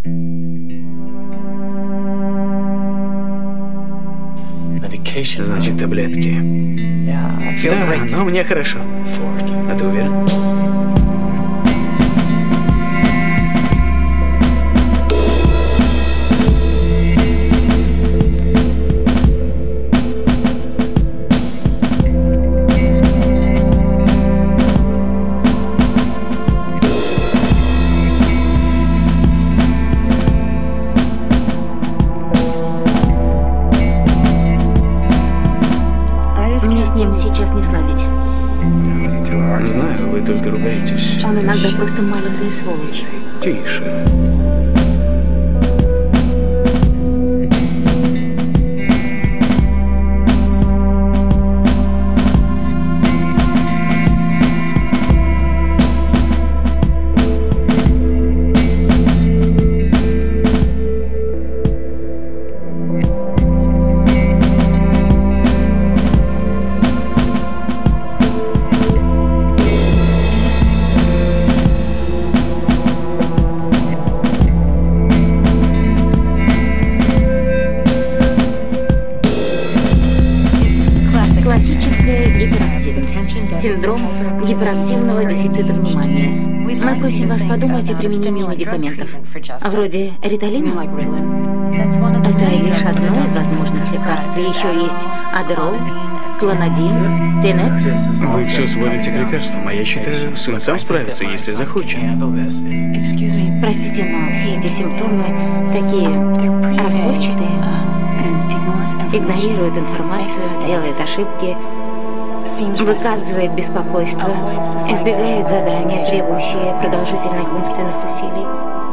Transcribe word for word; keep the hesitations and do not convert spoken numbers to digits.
Значит, таблетки. Да, но мне хорошо. А ты уверен? Мне с ним сейчас не сладить. Знаю, вы только ругаетесь. Он иногда просто маленькая сволочь. Тише. Классическая гиперактивность. Синдром гиперактивного дефицита внимания. Мы просим вас подумать о применении медикаментов. Вроде риталина. Это лишь одно из возможных лекарств. Еще есть адерол, клонадин, тенекс. Вы все сводите к лекарствам, а я считаю, сын сам справится, если захочет. Простите, но все эти симптомы такие расплывчатые. Игнорирует информацию, делает ошибки, выказывает беспокойство, избегает задания, требующие продолжительных умственных усилий.